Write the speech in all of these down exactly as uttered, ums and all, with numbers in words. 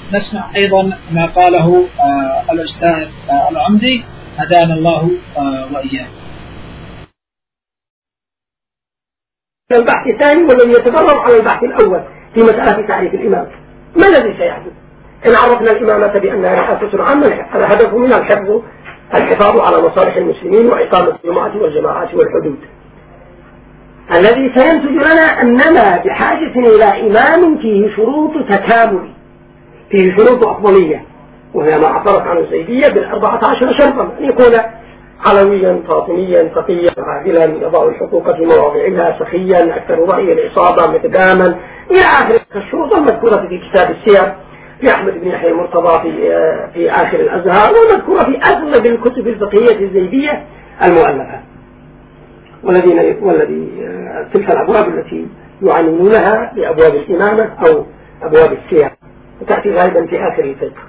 نسمع أيضا ما قاله آه الأستاذ آه العمدي هدانا الله آه وإياه. البحث الثاني والذي يتضرر على البحث الأول في مسألة تعريف الإمام. ما الذي سيحدث إن عرفنا الإمامة بأنها رئاسة عامة؟ الهدف منها الحفظ الحفاظ على مصالح المسلمين وإقامة الجماعة والجماعات والحدود. الذي سينتج لنا أننا بحاجة إلى إمام فيه شروط تكامل، فيه شروط أفضلية، وهي ما عبرت عن الزيدية بالأربعة عشر شرطا: أن يكون علويا فاطميا تقيا عادلا يضع الحقوق في مواضعها سخيا أكثر رأي العصابة مقداما إلى آخر الشروط المذكورة في كتاب السير لأحمد بن يحيى المرتضى في في آخر الأزهار، ومذكورة في أغلب الكتب الفقهية الزيدية المؤلفة، والذين والذي تلك الأبواب التي يعنونها بأبواب الإمامة أو أبواب السير، وتأتي غالبا في آخر الفقه.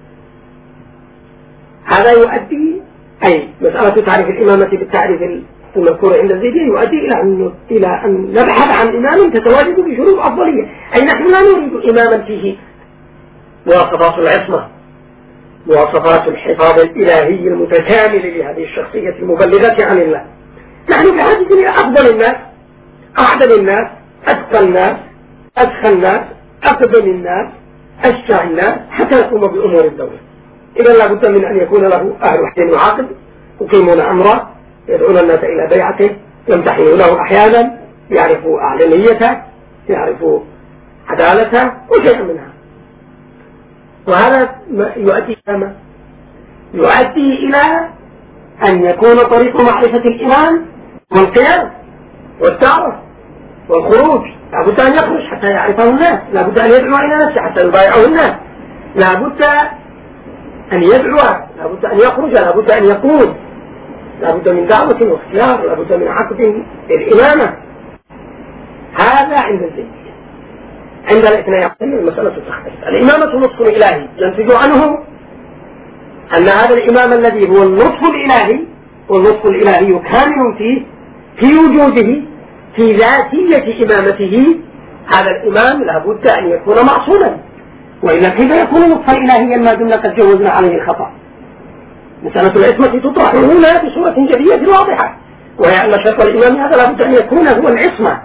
هذا يؤدي أي مسألة تعريف الإمامة بالتعريف المذكور عند الزيدية يؤدي إلى أن إلى أن نبحث عن إمام تتواجد بشروط أفضلية، أي نحن لا نريد إماما فيه مواصفات العصمة، مواصفات الحفاظ الإلهي المتكامل لهذه الشخصية المبلغة عن الله. نحن بحاجة إلى أفضل الناس، أعدل الناس، أتقى الناس، أدخل الناس، أقدم الناس، أشجع الناس، حتى يقوم بأمور الدولة. إذا لا بد من أن يكون له أهل حل وعقد يقيمون أمره، يدعون الناس إلى بيعته، يمتحنونه أحيانا، يعرفوا أعلانيته، يعرفوا عدالته وشيء منها. وهذا يؤدي إلى ما؟ يؤدي إلى أن يكون طريق معرفة الإمام والقيام والدعوة والخروج. لا بد أن يخرج حتى يعرفه الناس، لا بد أن يدعو إلى نفسه حتى يبايعه الناس، لا بد أن يدعو، لا بد أن يخرج، لا بد أن يقود، لا بد من دعوة واختيار، لا بد من عقد الإمامة. هذا عند الزيدية. عند الاثنين عشرية المسألة تختلف. الإمامة نطق إلهي ينتج عنه أن هذا الإمام الذي هو النطق الإلهي، والنطق الإلهي كامل فيه في وجوده في ذاتية إمامته، هذا الإمام لا بد أن يكون معصوما، وإلا كيف يكون نطقا إلهيا ما دمنا قد جوزنا عليه الخطأ؟ مسألة العصمة تطرح هنا بصورة جلية واضحة، وهي أن شرط الإمام هذا لا بد أن يكون هو العصمة.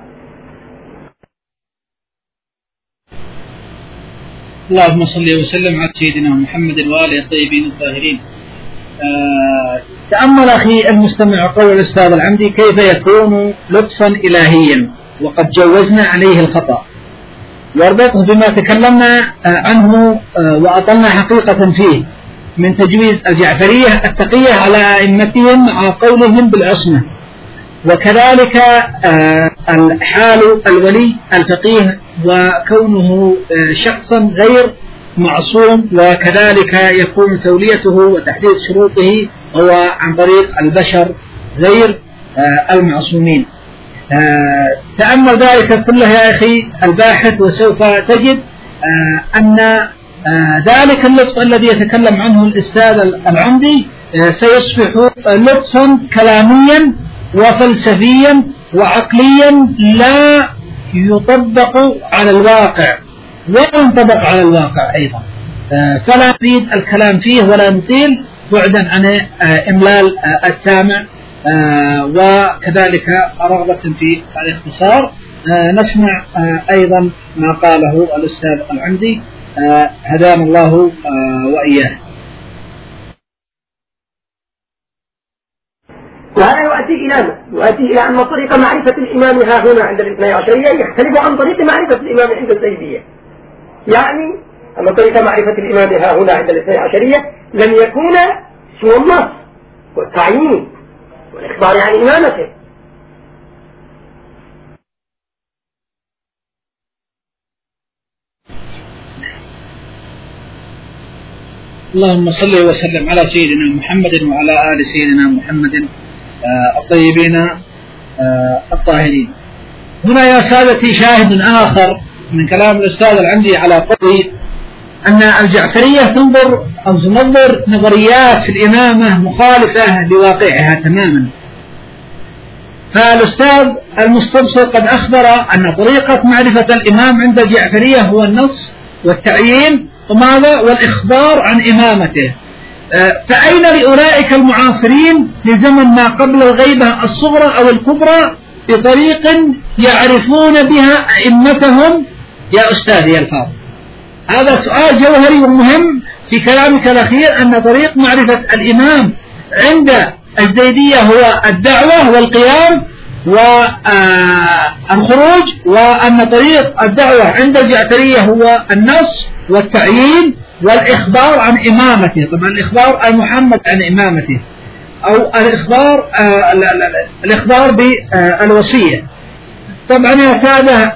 اللهم صل وسلم على سيدنا محمد وآله الطيبين الطاهرين. آه تأمل أخي المستمع قول الأستاذ العمدي كيف يكون لطفا إلهيا وقد جوزنا عليه الخطأ، واربطه بما تكلمنا عنه وأطلنا حقيقة فيه من تجويز الجعفرية التقية على أئمتهم مع قولهم بالعصمة، وكذلك الحال الولي الفقيه وكونه شخصا غير معصوم، وكذلك يكون توليته وتحديد شروطه هو عن طريق البشر غير المعصومين. تأمل ذلك كله يا أخي الباحث، وسوف تجد أن ذلك اللطف الذي يتكلم عنه الأستاذ العمدي سيصبح لطفا كلاميا وفلسفيا وعقليا لا يطبق على الواقع ولا ينطبق على الواقع أيضا، فلا نريد الكلام فيه ولا نطيل بعدا عن إملال السامع، وكذلك رغبة في الاختصار. نسمع أيضا ما قاله الأستاذ العمدي هدانا الله وإياه. وهذا يؤدي إلى يؤدي إلى أن طريق معرفة الإمام ها هنا عند الاثني عشرية يختلف عن طريق معرفة الإمام عند الزيدية. يعني أن طريق معرفة الإمام ها هنا عند الاثني عشرية لن يكون سوى النص والتعيين والإخبار عن إمامته. اللهم صل وسلم على سيدنا محمد وعلى آل سيدنا محمد الطيبين الطاهرين. هنا يا سادتي شاهد آخر من كلام الأستاذ العمدي على قوله أن الجعفرية تنظر أو تنظر نظريات في الإمامة مخالفة لواقعها تماما. فالأستاذ المستبصر قد أخبر أن طريقة معرفة الإمام عند الجعفرية هو النص والتعيين وماذا والإخبار عن إمامته. فأين لأولئك المعاصرين لزمن ما قبل الغيبة الصغرى أو الكبرى بطريق يعرفون بها أئمتهم يا أستاذي الفاضل؟ هذا سؤال جوهري ومهم في كلامك الأخير، أن طريق معرفة الإمام عند الزيدية هو الدعوة والقيام والخروج، وأن طريق الدعوة عند الجعفرية هو النص والتعيين والإخبار عن إمامته. طبعا الإخبار المحمد عن إمامته، أو الإخبار الإخبار بالوصية. طبعا يا سادة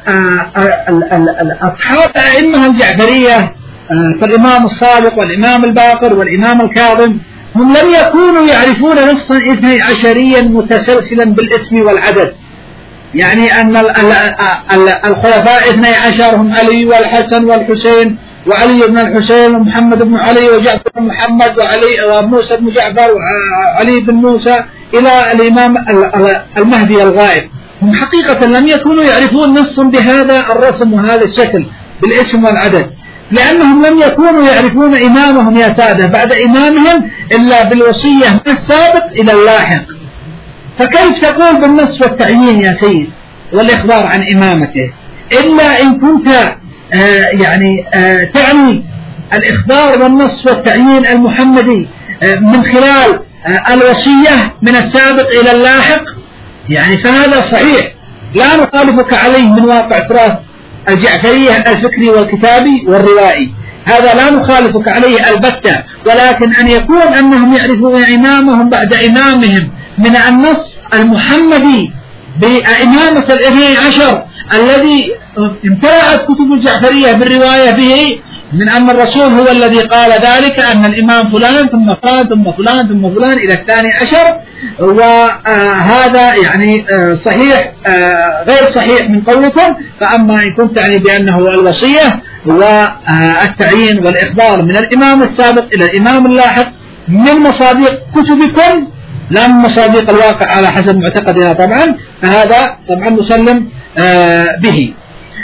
أصحاب الأئمة الجعفرية فالإمام الصادق والإمام الباقر والإمام الكاظم هم لم يكونوا يعرفون نصا اثني عشريا متسلسلا بالاسم والعدد، يعني أن الخلفاء اثني عشر هم علي والحسن والحسين وعلي بن الحسين ومحمد بن علي وجعفر بن محمد وعلي وموسى بن جعفر وعلي بن موسى إلى الإمام المهدي الغائب. هم حقيقة لم يكونوا يعرفون نصا بهذا الرسم وهذا الشكل بالاسم والعدد، لأنهم لم يكونوا يعرفون إمامهم يا سادة بعد إمامهم إلا بالوصية من السابق إلى اللاحق. فكيف تقول بالنص والتعيين يا سيد والإخبار عن إمامته إلا إن كنت آه يعني آه تعني الإخبار والنص والتعيين المحمدي آه من خلال آه الوصية من السابق إلى اللاحق؟ يعني فهذا صحيح لا نخالفك عليه من واقع تراث الجعفرية الفكري والكتابي والروائي، هذا لا نخالفك عليه البتة، ولكن أن يكون أنهم يعرفون إمامهم بعد إمامهم من النص المحمدي بإمامة الاثني عشر الذي امتلأت كتب الجعفرية بالرواية به من أن الرسول هو الذي قال ذلك، أن الإمام فلان ثم فلان ثم فلان ثم فلان إلى الثاني عشر، وهذا يعني صحيح غير صحيح من قولكم. فأما إن كنت يعني بأنه الوصية والتعيين والإخبار من الإمام السابق إلى الإمام اللاحق من مصادق كتبكم لا من مصادق الواقع على حسب معتقدنا طبعا، فهذا طبعا نسلم به.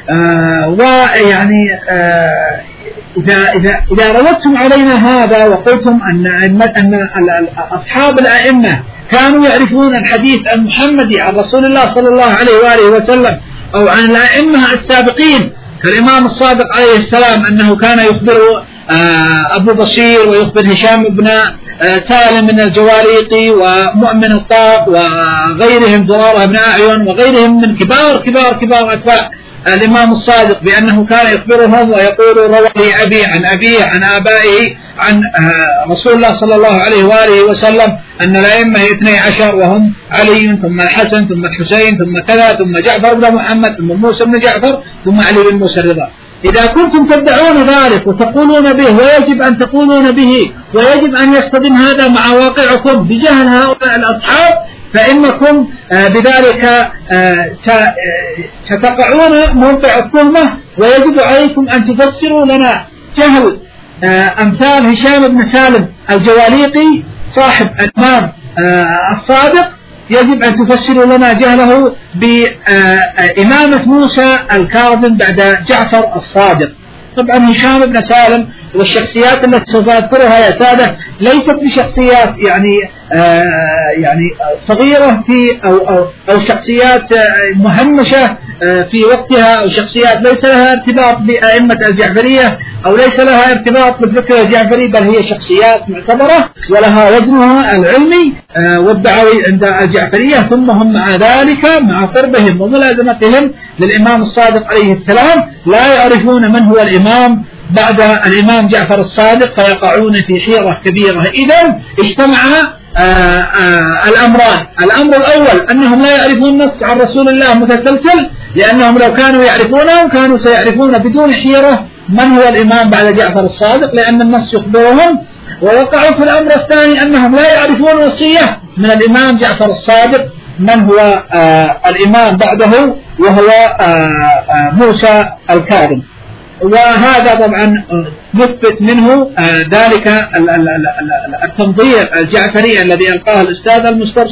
ويعني إذا إذا إذا رددتم علينا هذا وقلتم أن أن أصحاب الأئمة كانوا يعرفون الحديث المحمدي عن رسول الله صلى الله عليه وآله وسلم أو عن الأئمة السابقين كالإمام الصادق عليه السلام أنه كان يخبر أبو بصير ويخبر هشام بن سالم من الجواريقي ومؤمن الطاق وغيرهم ضرارة بن أعين وغيرهم من كبار كبار كبار أتباع الإمام الصادق بأنه كان يخبرهم ويقول روى لي أبي عن أبيه عن آبائه عن رسول الله صلى الله عليه وآله وسلم أن الأئمة اثني عشر وهم علي ثم الحسن ثم الحسين ثم كذا ثم جعفر بن محمد ثم موسى بن جعفر ثم علي بن موسى الرضا. إذا كنتم تدعون ذلك وتقولون به ويجب أن تقولون به ويجب أن يصطدم هذا مع واقعكم بجهل هؤلاء الأصحاب، فإنكم بذلك ستقعون موقع التهمة، ويجب عليكم أن تفسروا لنا جهل أمثال هشام بن سالم الجواليقي صاحب الإمام الصادق، يجب أن تفسروا لنا جهله بإمامة موسى الكاظم بعد جعفر الصادق. طبعا هشام بن سالم والشخصيات التي سوف أذكرها يا سادة ليست بشخصيات يعني آه يعني صغيرة في أو, أو, أو شخصيات مهمشة آه في وقتها، أو شخصيات ليس لها ارتباط بأئمة الجعفرية أو ليس لها ارتباط بالفكر الجعفري، بل هي شخصيات معتبرة ولها وزنها العلمي آه والدعوي عند الجعفرية. ثم هم مع ذلك مع قربهم وملازمتهم للإمام الصادق عليه السلام لا يعرفون من هو الإمام بعد الإمام جعفر الصادق، فيقعون في حيرة كبيرة. إذن اجتمع آآ آآ الأمران، الأمر الأول أنهم لا يعرفون نص عن رسول الله متسلسل، لأنهم لو كانوا يعرفونه كانوا سيعرفون بدون حيرة من هو الإمام بعد جعفر الصادق، لأن النص يخبرهم. ووقعوا في الأمر الثاني أنهم لا يعرفون وصية من الإمام جعفر الصادق من هو الإمام بعده وهو آآ آآ موسى الكاظم. وهذا طبعا نثبت منه ذلك التنظير الجعفري الذي ألقاه الأستاذ المسترسل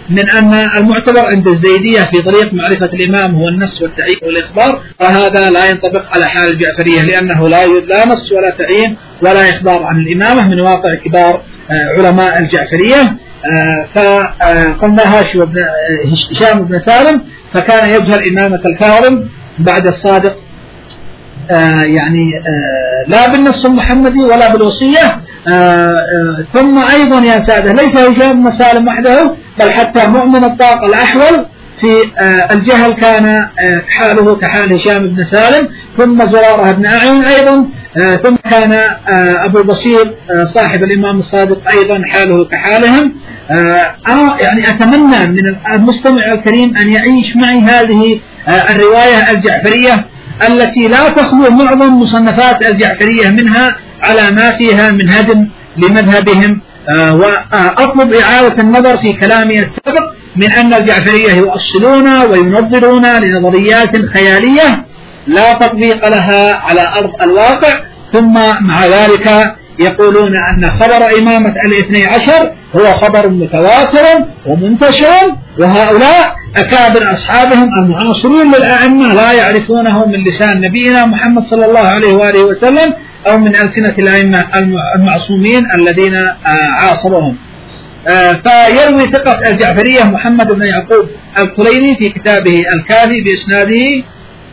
من أن المعتبر عند الزيدية في طريق معرفة الإمام هو النص والتعيين والإخبار، وهذا لا ينطبق على حال الجعفرية، لأنه لا لا نص ولا تعيين ولا إخبار عن الإمامة من واقع كبار علماء الجعفرية. فقلنا هشام بن سالم فكان يجهل إمامة الكاظم بعد الصادق، يعني لا بالنص المحمدي ولا بالوصية. ثم أيضا يا سادة ليس هشام بن سالم وحده، بل حتى مؤمن الطاق الأحول في الجهل كان حاله كحال هشام بن سالم، ثم زرارة بن أعين أيضا، ثم كان أبو البصير صاحب الإمام الصادق أيضا حاله كحالهم. أنا يعني أتمنى من المستمع الكريم أن يعيش معي هذه الرواية الجعفرية التي لا تخلو معظم مصنفات الجعفرية منها على ما فيها من هدم لمذهبهم. وأطلب إعادة النظر في كلامي السابق من أن الجعفرية يؤصلون وينظرون لنظريات خيالية لا تطبيق لها على أرض الواقع، ثم مع ذلك يقولون أن خبر إمامة الاثني عشر هو خبر متواتر ومنتشر، وهؤلاء أكابر أصحابهم المعاصرون للأئمة لا يعرفونه من لسان نبينا محمد صلى الله عليه وآله وسلم أو من ألسنة الأئمة المعصومين الذين عاصرهم. فيروي ثقة الجعفرية محمد بن يعقوب الكليني في كتابه الكافي بإسناده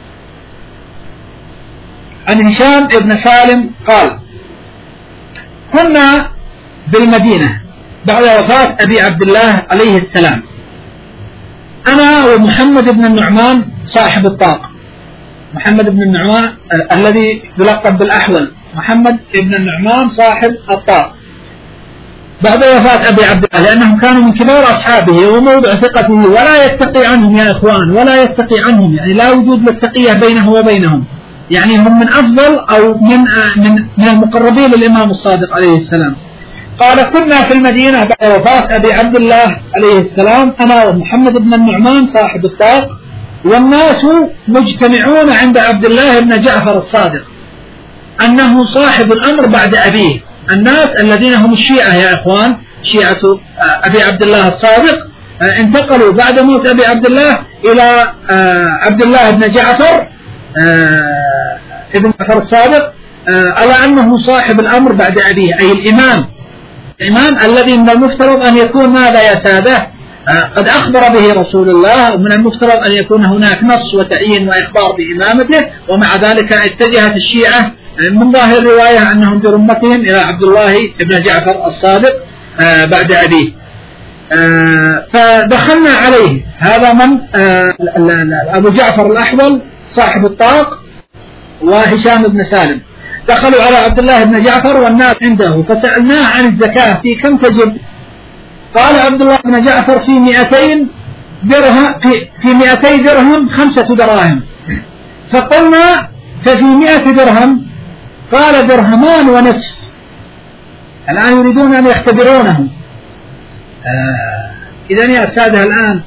عن هشام بن سالم قال: كنا بالمدينة بعد وفاة أبي عبد الله عليه السلام، أنا ومحمد بن النعمان صاحب الطاق، محمد بن النعمان الذي يلقب بالأحول، محمد بن النعمان صاحب الطاق بعد وفاة أبي عبد الله، لأنهم كانوا من كبار أصحابه وموضع ثقته ولا يتقي عنهم يا إخوان، ولا يتقي عنهم، يعني لا وجود للتقية بينه وبينهم، يعني هم من أفضل أو من من من المقربين للإمام الصادق عليه السلام. قال: كنا في المدينة بعد وفاة أبي عبد الله عليه السلام، أنا ومحمد بن النعمان صاحب الطاق، والناس مجتمعون عند عبد الله بن جعفر الصادق أنه صاحب الأمر بعد أبيه. الناس الذين هم الشيعة يا إخوان، شيعة أبي عبد الله الصادق، انتقلوا بعد موت أبي عبد الله إلى عبد الله بن جعفر ابن جعفر الصادق على أنه صاحب الأمر بعد أبيه، أي الإمام الإمام الذي من المفترض أن يكون ماذا يا سادة؟ قد أخبر به رسول الله، ومن المفترض أن يكون هناك نص وتعيين وإخبار بإمامته، ومع ذلك اتجهت الشيعة من ظاهر الرواية أنهم برمتهم إلى عبد الله بن جعفر الصادق بعد أبيه. فدخلنا عليه، هذا من أبو جعفر الأحول صاحب الطاق وهشام بن سالم، دخلوا على عبد الله بن جعفر والناس عنده، فسألناه عن الزكاة في كم تجب؟ قال عبد الله بن جعفر: في مئتين درهم، في, في مئتي درهم خمسة دراهم. فقلنا: ففي مئة درهم؟ قال: درهمان ونصف. الآن يريدون أن يختبرونه. آه إذن يا سادة الآن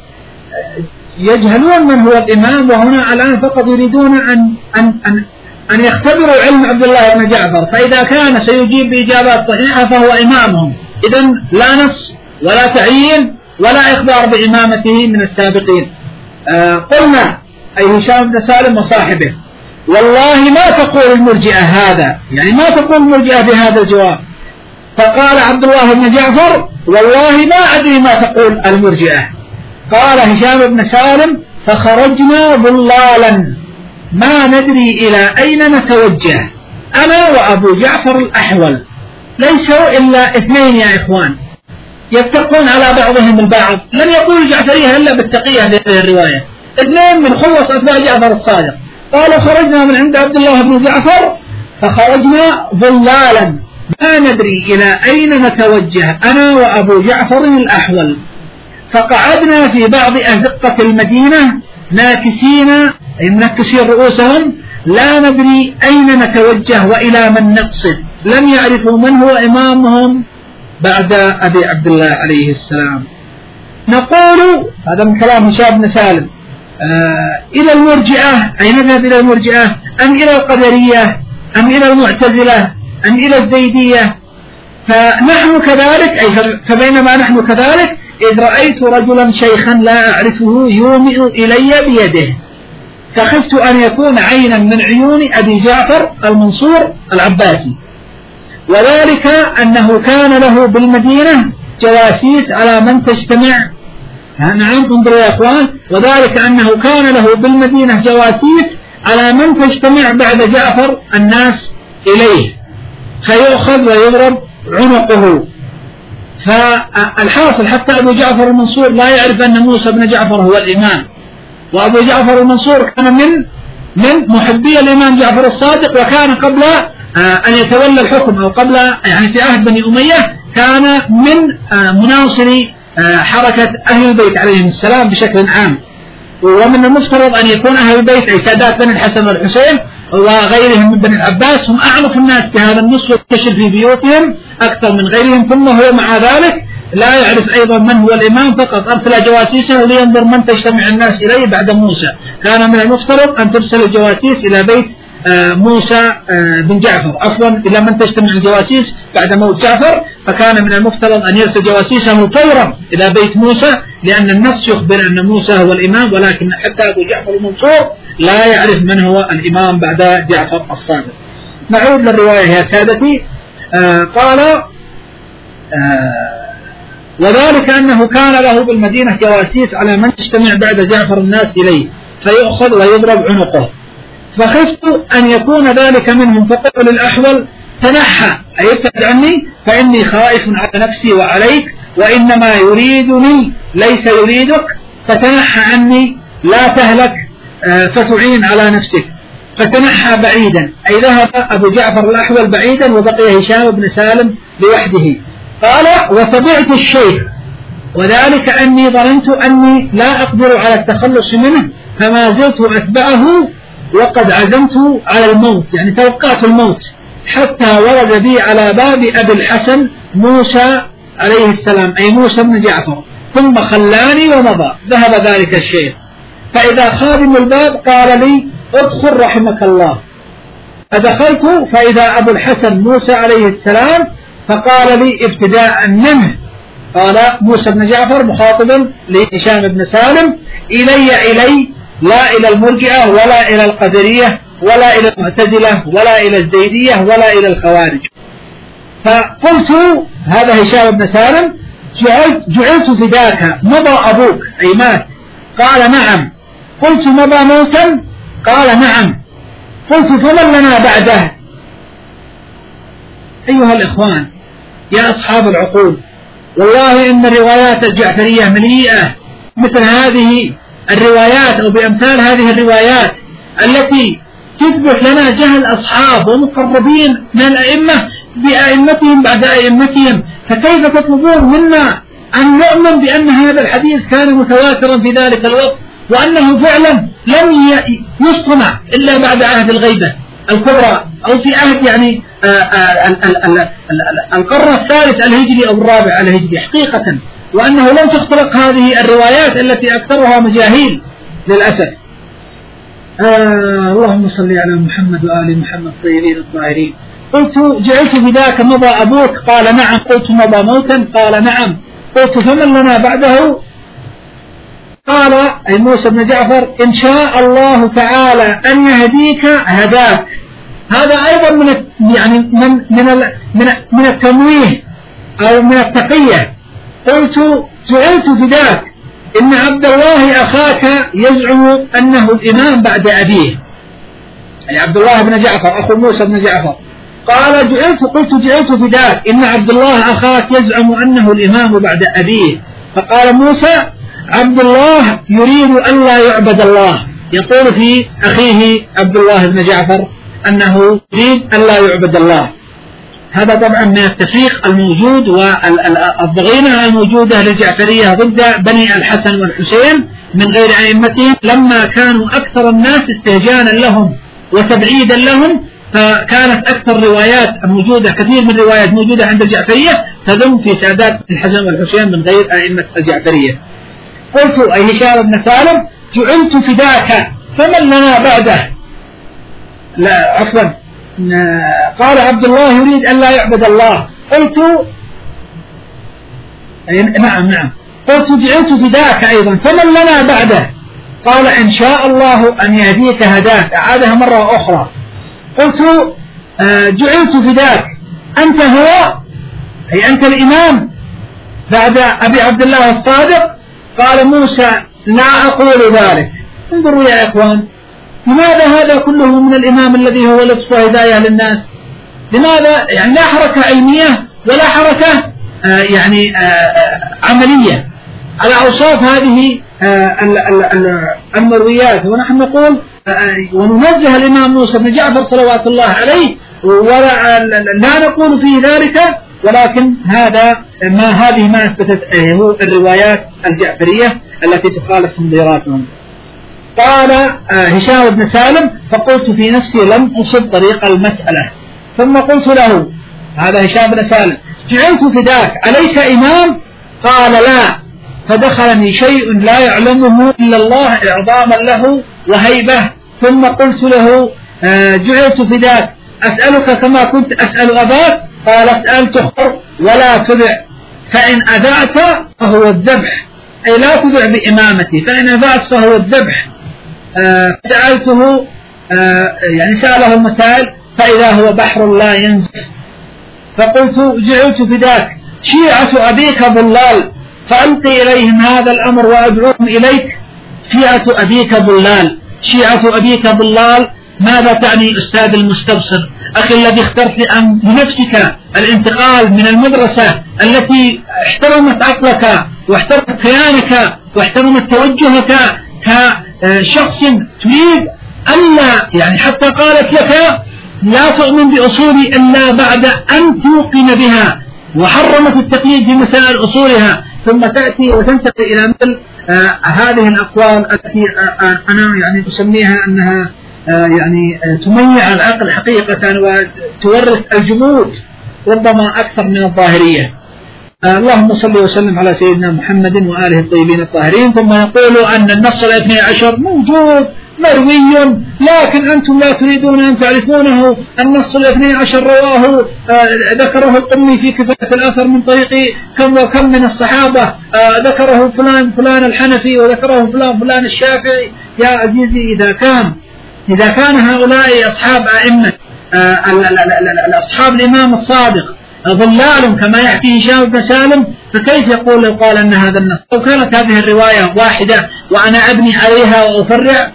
يجهلون من هو الإمام، وهنا الآن فقط يريدون أن أن أن أن يختبروا علم عبد الله بن جعفر، فإذا كان سيجيب بإجابات صحيحة فهو إمامهم. إذن لا نص ولا تعيين ولا إخبار بإمامته من السابقين. آه قلنا أي هشام بن سالم وصاحبه: والله ما تقول المرجئة هذا، يعني ما تقول المرجئة بهذا الجواب. فقال عبد الله بن جعفر: والله ما أدري ما تقول المرجئة. قال هشام بن سالم: فخرجنا ضلالا ما ندري إلى أين نتوجه، أنا وأبو جعفر الأحول، ليسوا إلا اثنين يا إخوان يتقون على بعضهم البعض، لن يقول الجعفرية إلا بالتقية هذه الرواية، اثنين من خلص أتباع جعفر الصادق. قال: خرجنا من عند عبد الله بن جعفر فخرجنا ضلالا ما ندري إلى أين نتوجه، أنا وأبو جعفر الأحول، فقعدنا في بعض أزقة المدينة ناكسين، أي منكسين رؤوسهم، لا ندري أين نتوجه وإلى من نقصد، لم يعرفوا من هو إمامهم بعد أبي عبد الله عليه السلام. نقول، هذا من كلام هشام بن سالم، آه إلى المرجئة، أي نذهب إلى المرجئة أم إلى القدرية أم إلى المعتزلة أم إلى الزيدية؟ فنحن كذلك، أي فبينما نحن كذلك إذ رأيت رجلا شيخا لا أعرفه يومئ إلي بيده فخفت أن يكون عينا من عيون أبي جعفر المنصور العباسي، وذلك أنه كان له بالمدينة جواسيس على من تجتمع. نعم انظروا يا أخوان، وذلك أنه كان له بالمدينة جواسيس على من تجتمع بعد جعفر الناس إليه فيؤخذ ويضرب عنقه. فالحاصل حتى أبو جعفر المنصور لا يعرف أن موسى بن جعفر هو الإمام، وأبو جعفر المنصور كان من من محبي الإمام جعفر الصادق، وكان قبل أن يتولى الحكم أو قبل يعني في عهد بني أمية كان من مناصري حركة أهل البيت عليهم السلام بشكل عام. ومن المفترض أن يكون أهل البيت أي سادات بني الحسن والحسين وغيرهم من بني العباس هم أعرف الناس بهذا النص والتشر في بيوتهم أكثر من غيرهم، ثم هو مع ذلك لا يعرف أيضا من هو الإمام، فقط أرسل جواسيسه لينظر من تجتمع الناس إليه بعد موسى. كان من المفترض أن ترسل الجواسيس إلى بيت موسى بن جعفر، عفوا إلى من تجتمع الجواسيس بعد موت جعفر، فكان من المفترض أن يرسل جواسيسه فورا إلى بيت موسى، لأن النص يخبر أن موسى هو الإمام، ولكن حتى أبو جعفر المنصور لا يعرف من هو الإمام بعد جعفر الصادق. نعود للرواية يا سادتي. آه قال آه وذلك أنه كان له بالمدينة جواسيس على من تجتمع بعد جعفر الناس إليه فيؤخذ ويضرب عنقه، فخفت أن يكون ذلك منهم، فقل الأحول تنحى أي ابتعد عني فإني خائف على نفسي وعليك، وإنما يريدني ليس يريدك، فتنحى عني لا تهلك فتعين على نفسك. فتنحى بعيدا أي ذهب أبو جعفر الأحول بعيدا، وبقي هشام بن سالم لوحده. قال وتبعت الشيخ، وذلك أني ظننت أني لا أقدر على التخلص منه، فما زلت أتبعه وقد عزمت على الموت، يعني توقعت الموت، حتى ورد بي على باب أبي الحسن موسى عليه السلام أي موسى بن جعفر، ثم خلاني ومضى. ذهب ذلك الشيخ، فإذا خادم الباب قال لي ادخل رحمك الله، فدخلت فإذا أبو الحسن موسى عليه السلام، فقال لي ابتداء منه، قال موسى بن جعفر مخاطبا لهشام بن سالم إلي إلي لا إلى المرجئة ولا إلى القدرية ولا إلى المعتزلة ولا إلى الزيدية ولا إلى الخوارج. فقلت هذا هشام بن سالم جعلت, جعلت فداك، مضى أبوك أي مات؟ قال نعم. قلت مضى موتا؟ قال نعم. قلت فمن لنا بعده؟ أيها الإخوان يا أصحاب العقول، والله إن الروايات الجعفرية مليئة مثل هذه الروايات أو بأمثال هذه الروايات التي تثبت لنا جهل أصحاب ومقربين من الأئمة بأئمتهم بعد أئمتهم، فكيف تطلبون منا أن نؤمن بأن هذا الحديث كان متواترا في ذلك الوقت، وأنه فعلا لم يصنع إلا بعد عهد الغيبة الكبرى أو في عهد يعني القرن الثالث الهجري أو الرابع الهجري حقيقة، وأنه لم تختلق هذه الروايات التي أكثرها مجاهيل للأسف. آه اللهم صل على محمد وآل محمد الطيبين الطاهرين. قلت جعلت بذاك مضى أبوك؟ قال نعم. قلت مضى موتا؟ قال نعم. قلت فمن لنا بعده؟ قال أي موسى بن جعفر إن شاء الله تعالى أن يهديك هداك. هذا أيضا من يعني من من من, من التمويه أو من التقية. قلت جعلت فداك إن عبد الله أخاك يزعم أنه الإمام بعد أبيه، أي عبد الله بن جعفر أخو موسى بن جعفر. قال جعلت قلت جعلت فداك إن عبد الله أخاك يزعم أنه الإمام بعد أبيه. فقال موسى عبد الله يريد أن لا يعبد الله، يقول في أخيه عبد الله بن جعفر أنه يريد أن لا يعبد الله. هذا طبعا من التفريق الموجود والضغينة الموجودة للجعفرية ضد بني الحسن والحسين من غير أئمتهم، لما كانوا أكثر الناس استهجانا لهم وتبعيدا لهم، فكانت أكثر روايات موجودة كثير من الروايات موجودة عند الجعفرية تذم في سادات الحسن والحسين من غير أئمة الجعفرية. قلت أي هشام بن سالم جعلت فداك فمن لنا بعده؟ لا عفوا، قال عبد الله يريد أن لا يعبد الله. قلت نعم نعم قلت جعلت فداك أيضا فمن لنا بعده؟ قال إن شاء الله أن يهديك هداك. أعادها مرة أخرى. قلت جعلت فداك أنت هو، أي أنت الإمام بعد أبي عبد الله الصادق؟ قال موسى لا أقول ذلك. انظروا يا إخوان، لماذا هذا كله من الإمام الذي هو لطف وهداية للناس؟ لماذا؟ يعني لا حركة علمية ولا حركة آه يعني آه عملية على أوصاف هذه آه المرويات. ونحن نقول آه وننزه الإمام موسى بن جعفر صلوات الله عليه، ولا لا نقول فيه ذلك، ولكن هذا ما هذه ما أثبتت هو الروايات الجعفرية التي تخالف تنظيراتهم. قال آه هشام بن سالم فقلت في نفسي لم أصب طريق المسألة، ثم قلت له، هذا هشام بن سالم، جعلت فداك أليس إمام؟ قال لا، فدخلني شيء لا يعلمه إلا الله إعظاما له وهيبة. ثم قلت له آه جعلت فداك أسألك كما كنت أسأل أباك؟ قال اسأل تخبر ولا تدع، فإن أذعت فهو الذبح، أي لا تدع بإمامتي، فإن أذعت فهو الذبح. آه سألته آه يعني سأله المسائل فإذا هو بحر لا ينزل. فقلت جعلت فداك شيعة أبيك ضلال فألقي إليهم هذا الأمر وأدعوهم إليك. شيعة أبيك ضلال، شيعة أبيك ضلال، ماذا تعني أستاذ المستبصر؟ أخي الذي اخترت لنفسك الانتقال من المدرسة التي احترمت عقلك واحترمت كيانك واحترمت توجهك كشخص تريد ألا يعني حتى قالت لك لا تؤمن بأصولي إلا بعد أن توقن بها، وحرمت التقييد في مسائل أصولها، ثم تأتي وتنتقل إلى مثل آه هذه الأقوال التي آه آه أنا يعني أسميها أنها آه يعني آه تميع العقل حقيقة وتورث الجمود ربما أكثر من الظاهرية. آه اللهم صل وسلم على سيدنا محمد وآله الطيبين الطاهرين. ثم يقول أن النص الاثني عشر موجود مروي، لكن أنتم لا تريدون أن تعرفونه. النص الاثني عشر رواه آه ذكره القمي في كفاية الأثر من طريق كم وكم من الصحابة، آه ذكره فلان فلان الحنفي وذكره فلان فلان الشافعي. يا عزيزي إذا كان إذا كان هؤلاء أصحاب أئمة آه أصحاب الإمام الصادق ضلال كما يحكي هشام بن سالم، فكيف يقول لو قال أن هذا النص؟ لو كانت هذه الرواية واحدة وأنا أبني عليها وأفرع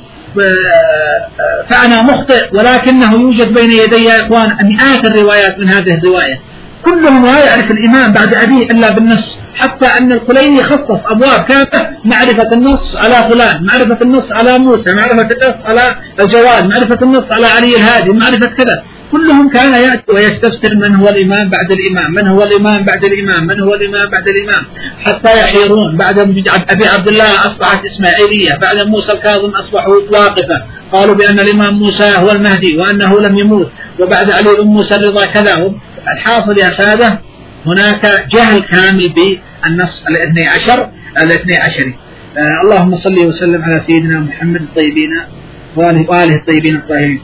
فأنا مخطئ، ولكنه يوجد بين يدي يا إخوان مئات الروايات من هذه الرواية، كلهم لا يعرف الإمام بعد أبيه إلا بالنص، حتى أن الكليني خصص أبواب كانت معرفة النص على فلان، معرفة النص على موسى، معرفة النص على الجواد، معرفة النص على علي الهادي، معرفة كذا. كلهم كان يأتي ويستفسر من هو الإمام بعد الإمام، من هو الإمام بعد الإمام، من هو الإمام بعد الإمام، حتى يحيرون. بعد أبي عبد الله أصبحت إسماعيلية، بعد موسى الكاظم أصبحوا واقفة، قالوا بأن الإمام موسى هو المهدي وأنه لم يموت، وبعد علي بن موسى الرضا كذا. الحافظ يا سادة هناك جهل كامل بالنص الاثني عشر الاثني عشري. آه اللهم صل وسلم على سيدنا محمد الطيبين وآله الطيبين الطاهرين.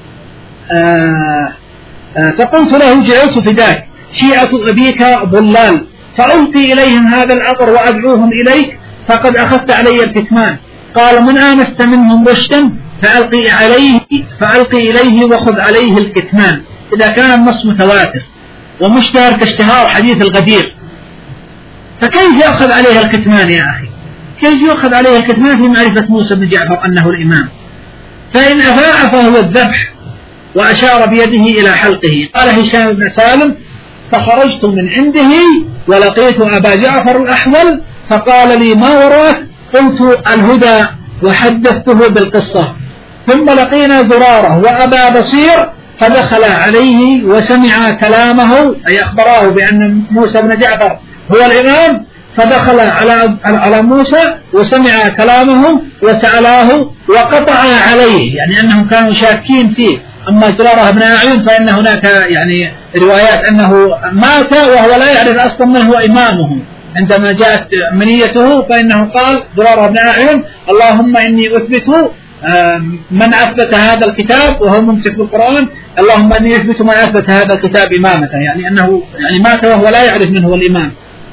آه آه فقلت له جعلت فداك شيعة أبيك ضلال فألقي إليهم هذا الأمر وأدعوهم إليك، فقد أخذت علي الكتمان. قال من آنست منهم رشدا فألقي عليه فألقي إليه وخذ عليه الكتمان. إذا كان النص متواتر ومشتهر كاشتهار حديث الغدير، فكيف يأخذ عليه الكتمان يا أخي؟ كيف يأخذ عليه الكتمان في معرفة موسى بن جعفر أنه الإمام؟ فإن أفاء فهو الذبح، وأشار بيده إلى حلقه. قال هشام بن سالم فخرجت من عنده ولقيت أبا جعفر الأحول فقال لي ما وراك؟ قلت الهدى وحدثته بالقصة. ثم لقينا زرارة وأبا بصير فدخل عليه وسمع كلامه، أي أخبراه بأن موسى بن جعفر هو الإمام، فدخل على على موسى وسمع كلامه وسألاه وقطع عليه، يعني أنهم كانوا شاكين فيه. أما زرارة بن أعين فإن هناك يعني روايات أنه مات وهو لا يعرف أصلا من هو إمامه. عندما جاءت منيته فإنه قال زرارة بن أعين اللهم إني أثبت من أثبت هذا الكتاب وهو ممسك بالقرآن، اللهم أني أثبت من أثبت هذا الكتاب إمامته، يعني أنه يعني مات وهو لا يعرف من هو الإمام.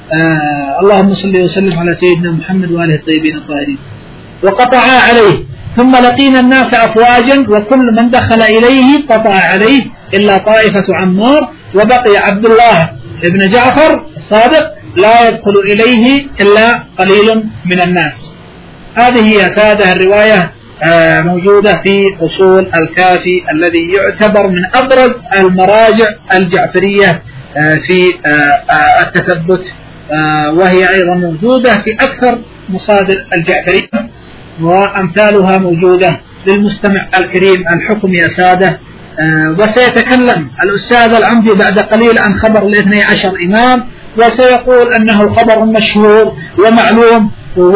آه اللهم صل وسلم على سيدنا محمد وآله الطيبين الطاهرين. وقطعا عليه، ثم لقينا الناس أفواجا وكل من دخل إليه قطع عليه إلا طائفة عمار، وبقي عبد الله ابن جعفر الصادق لا يدخل إليه إلا قليل من الناس. هذه يا سادة الرواية آه موجودة في أصول الكافي الذي يعتبر من أبرز المراجع الجعفرية آه في آه آه التثبت، آه وهي أيضا موجودة في أكثر مصادر الجعفرية، وأمثالها موجودة للمستمع الكريم الحكم يا سادة. آه وسيتكلم الأستاذ العمدي بعد قليل عن خبر الاثني عشر إمام، وسيقول أنه خبر مشهور ومعلوم،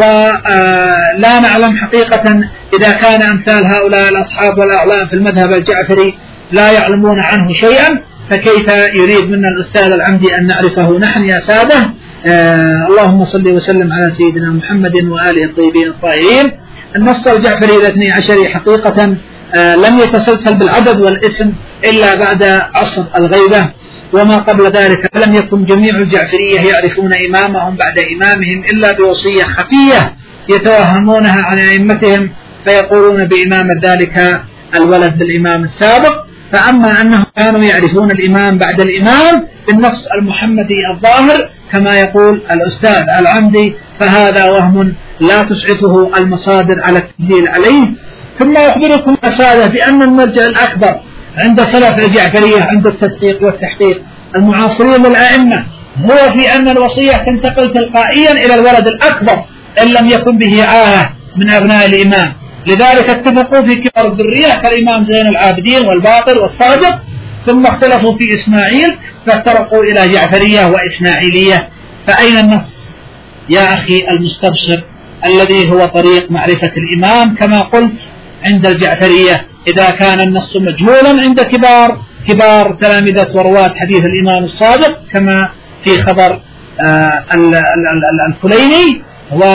ولا نعلم حقيقة إذا كان أمثال هؤلاء الأصحاب والأعلام في المذهب الجعفري لا يعلمون عنه شيئا، فكيف يريد منا الأستاذ العمدي أن نعرفه نحن يا سادة؟ آه اللهم صل وسلم على سيدنا محمد وآله الطيبين الطاهرين. النص الجعفري الاثني عشري حقيقة آه لم يتسلسل بالعدد والاسم إلا بعد عصر الغيبة، وما قبل ذلك لم يكن جميع الجعفرية يعرفون إمامهم بعد إمامهم إلا بوصية خفية يتوهمونها عن أئمتهم، فيقولون بإمامة ذلك الولد بالإمام السابق. فأما أنهم كانوا يعرفون الإمام بعد الإمام بالنص المحمدي الظاهر كما يقول الأستاذ العمدي، فهذا وهم لا تسعفه المصادر على التدليل عليه. ثم يخبركم أسادة بأن المرجع الأكبر عند سلف الجعفرية عند التدقيق والتحقيق المعاصرين للأئمة هو في أن الوصية تنتقل تلقائيا إلى الولد الأكبر إن لم يكن به عاهة من أبناء الإمام. لذلك اتفقوا في كبار الذرية كالإمام زين العابدين والباقر والصادق، ثم اختلفوا في إسماعيل فافترقوا إلى جعفرية وإسماعيلية. فأين النص يا أخي المستبشر الذي هو طريق معرفة الإمام؟ كما قلت عند الجعفرية إذا كان النص مجهولا عند كبار كبار تلامذة ورواة حديث الإمام الصادق كما في خبر آه الفليني،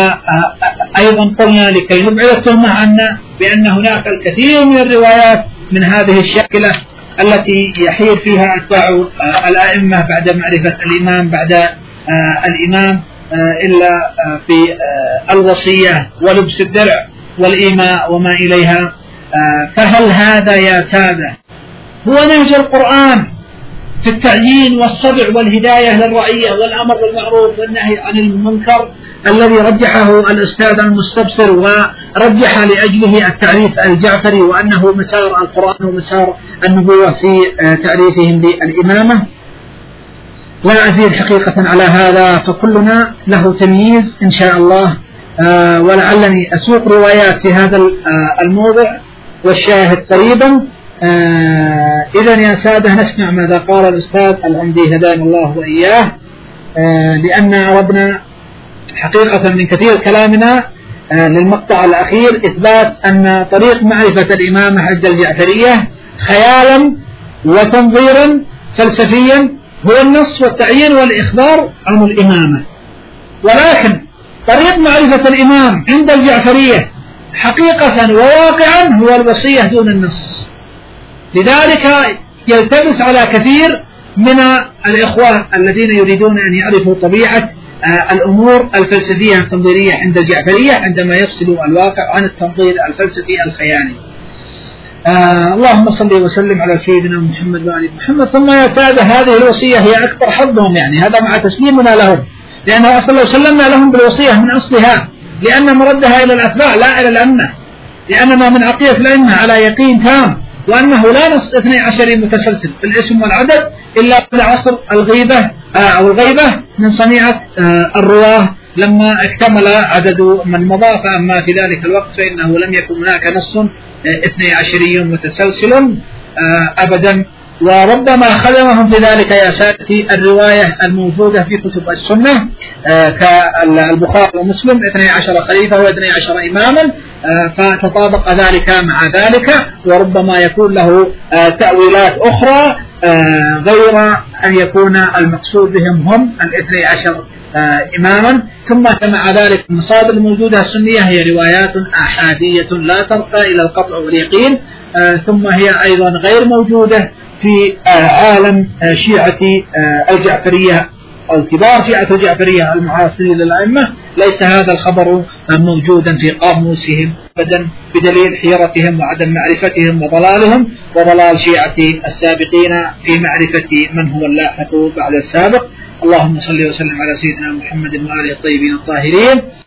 وأيضا قلنا لكي نبعد التهمة عنا بأن هناك الكثير من الروايات من هذه الشكلة التي يحير فيها أتباع الأئمة بعد معرفة الإمام بعد آه الإمام آه إلا آه في آه الوصية ولبس الدرع والإيماء وما إليها. آه فهل هذا يا سادة هو نهج القرآن في التعيين والصدع والهداية للرعية والأمر بالمعروف والنهي عن المنكر الذي رجحه الأستاذ المستبصر ورجح لأجله التعريف الجعفري وأنه مسار القرآن ومسار النبوة في تعريفهم بالإمامة؟ لا أزيد حقيقة على هذا، فكلنا له تمييز إن شاء الله. آه ولعلني أسوق روايات في هذا الموضع والشاهد قريبا. آه إذن يا سادة نسمع ماذا قال الأستاذ العمدي هدانا الله وإياه، آه لأن أردنا حقيقة من كثير كلامنا آه للمقطع الأخير إثبات أن طريق معرفة الإمامة عند الجعفرية خيالا وتنظيرا فلسفيا هو النص والتعيين والإخبار عن الإمامة، ولكن طريق معرفة الإمام عند الجعفرية حقيقة وواقعا هو الوصية دون النص. لذلك يلتبس على كثير من الإخوة الذين يريدون أن يعرفوا طبيعة آه الأمور الفلسفية التنظيرية عند الجعفرية عندما يفصلوا الواقع عن التنظير الفلسفي الخيالي. آه اللهم صل وسلم على سيدنا محمد وآل محمد. ثم يا سادة هذه الوصية هي أكبر حظهم، يعني هذا مع تسليمنا لهم، لأنه أصلا لو سلمنا لهم بالوصية من أصلها لأن مردها إلى الأتباع لا إلى الأمة، لأننا من عقيدة الأئمة على يقين تام وأنه لا نص اثني عشري متسلسل في الاسم والعدد إلا في عصر الغيبة أو الغيبة من صنيعة الرواه لما اكتمل عدد من مضى. فأما في ذلك الوقت فإنه لم يكن هناك نص اثني عشري متسلسل أبدا، وربما خدمهم في ذلك يا سادتي الرواية الموجودة في كتب السنة كالبخاري ومسلم اثني عشر خليفة واثني عشر إماما، فتطابق ذلك مع ذلك، وربما يكون له تأويلات أخرى غير أن يكون المقصود بهم هم الاثني عشر إماما. ثم مع ذلك المصادر الموجودة السنية هي روايات أحادية لا ترقى إلى القطع واليقين، ثم هي أيضا غير موجودة في عالم شيعة الجعفرية أو كبار شيعة الجعفرية المعاصرين للأئمة ليس هذا الخبر موجودا في قاموسهم أبدا، بدليل حيرتهم وعدم معرفتهم وضلالهم وضلال شيعة السابقين في معرفة من هو اللاحق بعد السابق. اللهم صل وسلم على سيدنا محمد وآله الطيبين الطاهرين.